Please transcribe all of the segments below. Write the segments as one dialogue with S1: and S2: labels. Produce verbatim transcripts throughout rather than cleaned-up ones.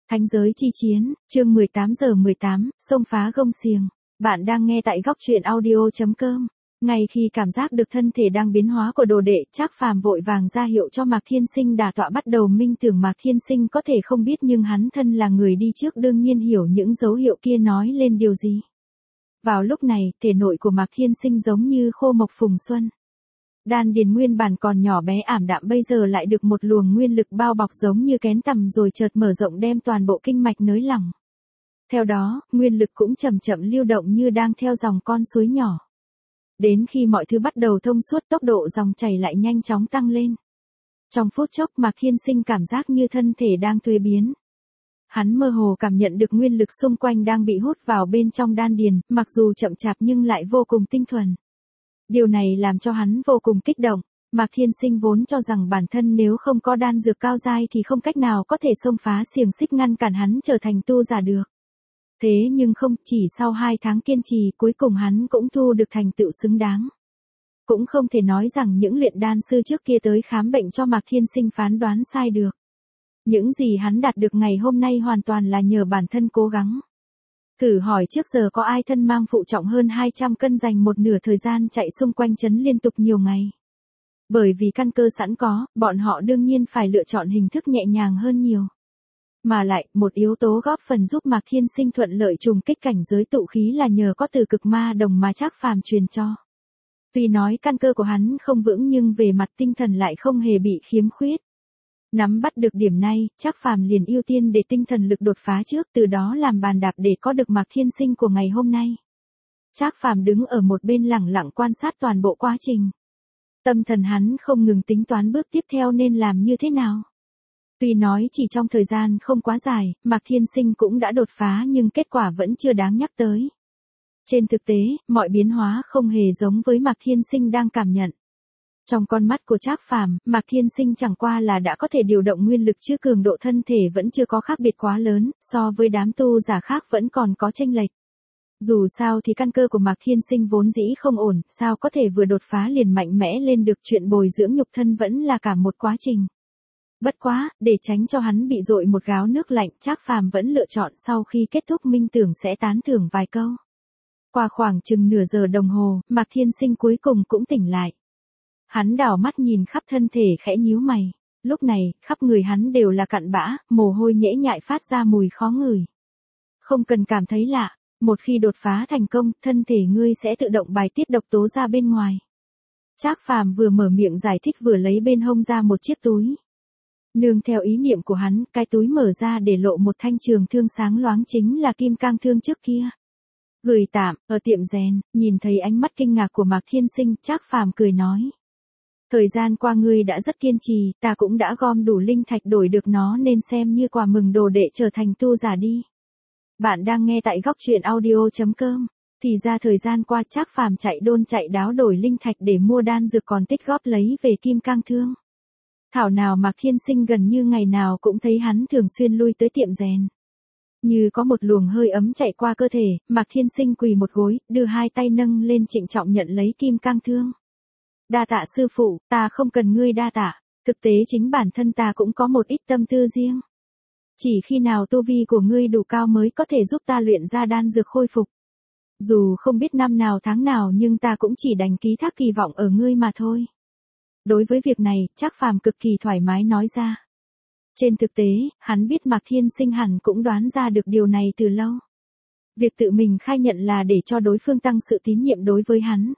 S1: Thánh giới chi chiến, chương mười tám giờ mười tám, xông phá gông xiềng. Bạn đang nghe tại góc truyện audio chấm com. Ngay khi cảm giác được thân thể đang biến hóa của đồ đệ, Trác Phàm vội vàng ra hiệu cho Mạc Thiên Sinh đả tọa bắt đầu minh tưởng. Mạc Thiên Sinh có thể không biết nhưng hắn thân là người đi trước đương nhiên hiểu những dấu hiệu kia nói lên điều gì. Vào lúc này, thể nội của Mạc Thiên Sinh giống như khô mộc phùng xuân. Đan điền nguyên bản còn nhỏ bé ảm đạm bây giờ lại được một luồng nguyên lực bao bọc giống như kén tằm rồi chợt mở rộng đem toàn bộ kinh mạch nới lỏng. Theo đó, nguyên lực cũng chậm chậm lưu động như đang theo dòng con suối nhỏ. Đến khi mọi thứ bắt đầu thông suốt, tốc độ dòng chảy lại nhanh chóng tăng lên. Trong phút chốc Mạc Thiên Sinh cảm giác như thân thể đang thuế biến. Hắn mơ hồ cảm nhận được nguyên lực xung quanh đang bị hút vào bên trong đan điền, mặc dù chậm chạp nhưng lại vô cùng tinh thuần. Điều này làm cho hắn vô cùng kích động. Mạc Thiên Sinh vốn cho rằng bản thân nếu không có đan dược cao giai thì không cách nào có thể xông phá xiềng xích ngăn cản hắn trở thành tu giả được. Thế nhưng không, chỉ sau hai tháng kiên trì cuối cùng hắn cũng thu được thành tựu xứng đáng. Cũng không thể nói rằng những luyện đan sư trước kia tới khám bệnh cho Mạc Thiên Sinh phán đoán sai được. Những gì hắn đạt được ngày hôm nay hoàn toàn là nhờ bản thân cố gắng. Thử hỏi trước giờ có ai thân mang phụ trọng hơn hai trăm cân dành một nửa thời gian chạy xung quanh trấn liên tục nhiều ngày. Bởi vì căn cơ sẵn có, bọn họ đương nhiên phải lựa chọn hình thức nhẹ nhàng hơn nhiều. Mà lại, một yếu tố góp phần giúp Mạc Thiên Sinh thuận lợi trùng kích cảnh giới tụ khí là nhờ có từ cực ma đồng mà Trác Phàm truyền cho. Tuy nói căn cơ của hắn không vững nhưng về mặt tinh thần lại không hề bị khiếm khuyết. Nắm bắt được điểm này, Trác Phàm liền ưu tiên để tinh thần lực đột phá trước, từ đó làm bàn đạp để có được Mạc Thiên Sinh của ngày hôm nay. Trác Phàm đứng ở một bên lẳng lặng quan sát toàn bộ quá trình. Tâm thần hắn không ngừng tính toán bước tiếp theo nên làm như thế nào. Tuy nói chỉ trong thời gian không quá dài, Mạc Thiên Sinh cũng đã đột phá nhưng kết quả vẫn chưa đáng nhắc tới. Trên thực tế, mọi biến hóa không hề giống với Mạc Thiên Sinh đang cảm nhận. Trong con mắt của Trác Phàm, Mạc Thiên Sinh chẳng qua là đã có thể điều động nguyên lực chứ cường độ thân thể vẫn chưa có khác biệt quá lớn, so với đám tu giả khác vẫn còn có chênh lệch. Dù sao thì căn cơ của Mạc Thiên Sinh vốn dĩ không ổn, sao có thể vừa đột phá liền mạnh mẽ lên được, chuyện bồi dưỡng nhục thân vẫn là cả một quá trình. Bất quá, để tránh cho hắn bị dội một gáo nước lạnh, Trác Phàm vẫn lựa chọn sau khi kết thúc minh tưởng sẽ tán thưởng vài câu. Qua khoảng chừng nửa giờ đồng hồ, Mạc Thiên Sinh cuối cùng cũng tỉnh lại. Hắn đảo mắt nhìn khắp thân thể khẽ nhíu mày. Lúc này, khắp người hắn đều là cặn bã, mồ hôi nhễ nhại phát ra mùi khó ngửi. Không cần cảm thấy lạ, một khi đột phá thành công, thân thể ngươi sẽ tự động bài tiết độc tố ra bên ngoài. Trác Phàm vừa mở miệng giải thích vừa lấy bên hông ra một chiếc túi. Nương theo ý niệm của hắn, cái túi mở ra để lộ một thanh trường thương sáng loáng chính là kim cang thương trước kia. Gửi tạm, ở tiệm rèn, nhìn thấy ánh mắt kinh ngạc của Mạc Thiên Sinh, Trác Phàm cười nói. Thời gian qua ngươi đã rất kiên trì, ta cũng đã gom đủ linh thạch đổi được nó nên xem như quà mừng đồ đệ trở thành tu giả đi. Bạn đang nghe tại góc truyện audio chấm com. Thì ra thời gian qua Trác Phàm chạy đôn chạy đáo đổi linh thạch để mua đan dược còn tích góp lấy về kim cang thương. Thảo nào Mạc Thiên Sinh gần như ngày nào cũng thấy hắn thường xuyên lui tới tiệm rèn. Như có một luồng hơi ấm chạy qua cơ thể, Mạc Thiên Sinh quỳ một gối, đưa hai tay nâng lên trịnh trọng nhận lấy kim cang thương. Đa tạ sư phụ, ta không cần ngươi đa tạ, thực tế chính bản thân ta cũng có một ít tâm tư riêng. Chỉ khi nào tu vi của ngươi đủ cao mới có thể giúp ta luyện ra đan dược khôi phục. Dù không biết năm nào tháng nào nhưng ta cũng chỉ đành ký thác kỳ vọng ở ngươi mà thôi. Đối với việc này, Trác Phàm cực kỳ thoải mái nói ra. Trên thực tế, hắn biết Mạc Thiên Sinh hẳn cũng đoán ra được điều này từ lâu. Việc tự mình khai nhận là để cho đối phương tăng sự tín nhiệm đối với hắn.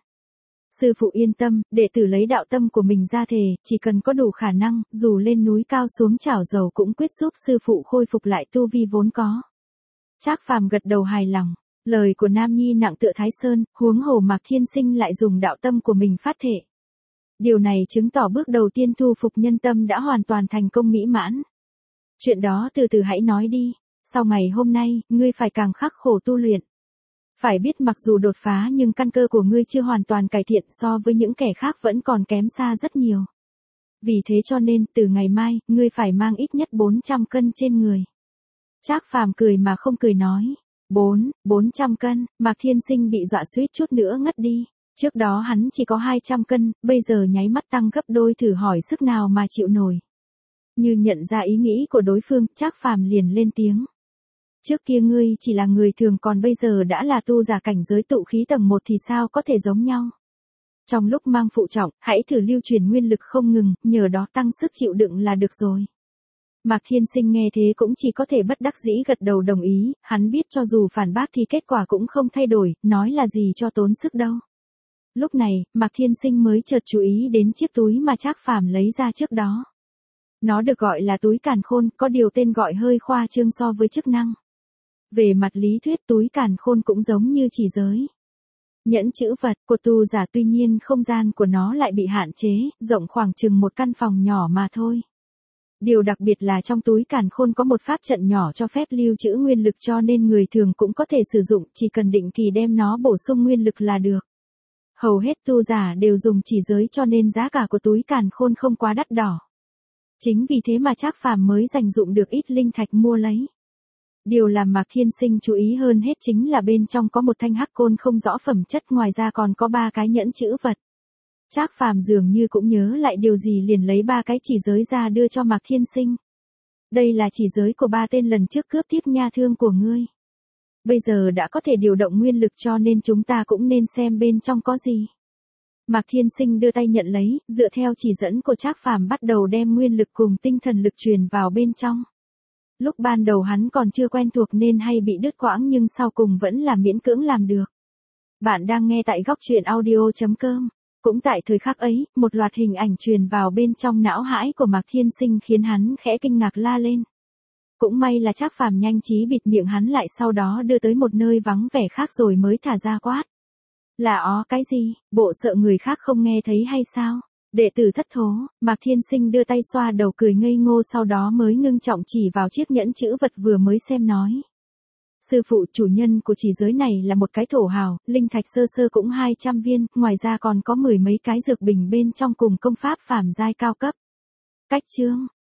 S1: Sư phụ yên tâm, đệ tử lấy đạo tâm của mình ra thề, chỉ cần có đủ khả năng, dù lên núi cao xuống chảo dầu cũng quyết giúp sư phụ khôi phục lại tu vi vốn có. Trác Phàm gật đầu hài lòng, lời của Nam Nhi nặng tựa Thái Sơn, huống hồ Mạc Thiên Sinh lại dùng đạo tâm của mình phát thể. Điều này chứng tỏ bước đầu tiên thu phục nhân tâm đã hoàn toàn thành công mỹ mãn. Chuyện đó từ từ hãy nói đi, sau ngày hôm nay, ngươi phải càng khắc khổ tu luyện. Phải biết mặc dù đột phá nhưng căn cơ của ngươi chưa hoàn toàn cải thiện so với những kẻ khác vẫn còn kém xa rất nhiều. Vì thế cho nên, từ ngày mai, ngươi phải mang ít nhất bốn trăm cân trên người. Trác Phàm cười mà không cười nói. Bốn, bốn trăm cân, Mạc Thiên Sinh bị dọa suýt chút nữa ngất đi. Trước đó hắn chỉ có hai trăm cân, bây giờ nháy mắt tăng gấp đôi thử hỏi sức nào mà chịu nổi. Như nhận ra ý nghĩ của đối phương, Trác Phàm liền lên tiếng. Trước kia ngươi chỉ là người thường còn bây giờ đã là tu giả cảnh giới tụ khí tầng một thì sao có thể giống nhau. Trong lúc mang phụ trọng, hãy thử lưu truyền nguyên lực không ngừng, nhờ đó tăng sức chịu đựng là được rồi. Mạc Thiên Sinh nghe thế cũng chỉ có thể bất đắc dĩ gật đầu đồng ý, hắn biết cho dù phản bác thì kết quả cũng không thay đổi, nói là gì cho tốn sức đâu. Lúc này, Mạc Thiên Sinh mới chợt chú ý đến chiếc túi mà Trác Phàm lấy ra trước đó. Nó được gọi là túi càn khôn, có điều tên gọi hơi khoa trương so với chức năng. Về mặt lý thuyết túi càn khôn cũng giống như chỉ giới. Nhẫn chữ vật của tu giả, tuy nhiên không gian của nó lại bị hạn chế, rộng khoảng chừng một căn phòng nhỏ mà thôi. Điều đặc biệt là trong túi càn khôn có một pháp trận nhỏ cho phép lưu trữ nguyên lực cho nên người thường cũng có thể sử dụng, chỉ cần định kỳ đem nó bổ sung nguyên lực là được. Hầu hết tu giả đều dùng chỉ giới cho nên giá cả của túi càn khôn không quá đắt đỏ. Chính vì thế mà Trác Phàm mới dành dụng được ít linh thạch mua lấy. Điều làm Mạc Thiên Sinh chú ý hơn hết chính là bên trong có một thanh hắc côn không rõ phẩm chất, ngoài ra còn có ba cái nhẫn chữ vật. Trác Phàm dường như cũng nhớ lại điều gì liền lấy ba cái chỉ giới ra đưa cho Mạc Thiên Sinh. Đây là chỉ giới của ba tên lần trước cướp tiếp nha thương của ngươi. Bây giờ đã có thể điều động nguyên lực cho nên chúng ta cũng nên xem bên trong có gì. Mạc Thiên Sinh đưa tay nhận lấy, dựa theo chỉ dẫn của Trác Phàm bắt đầu đem nguyên lực cùng tinh thần lực truyền vào bên trong. Lúc ban đầu hắn còn chưa quen thuộc nên hay bị đứt quãng nhưng sau cùng vẫn là miễn cưỡng làm được. Bạn đang nghe tại góc truyện audio chấm com. Cũng tại thời khắc ấy, một loạt hình ảnh truyền vào bên trong não hãi của Mạc Thiên Sinh khiến hắn khẽ kinh ngạc la lên. Cũng may là Trác Phàm nhanh trí bịt miệng hắn lại, sau đó đưa tới một nơi vắng vẻ khác rồi mới thả ra quát. Là ó cái gì, bộ sợ người khác không nghe thấy hay sao? Đệ tử thất thố, Mạc Thiên Sinh đưa tay xoa đầu cười ngây ngô, sau đó mới ngưng trọng chỉ vào chiếc nhẫn chữ vật vừa mới xem nói. Sư phụ, chủ nhân của chỉ giới này là một cái thổ hào, linh thạch sơ sơ cũng hai trăm viên, ngoài ra còn có mười mấy cái dược bình bên trong cùng công pháp phàm giai cao cấp. Cách chương,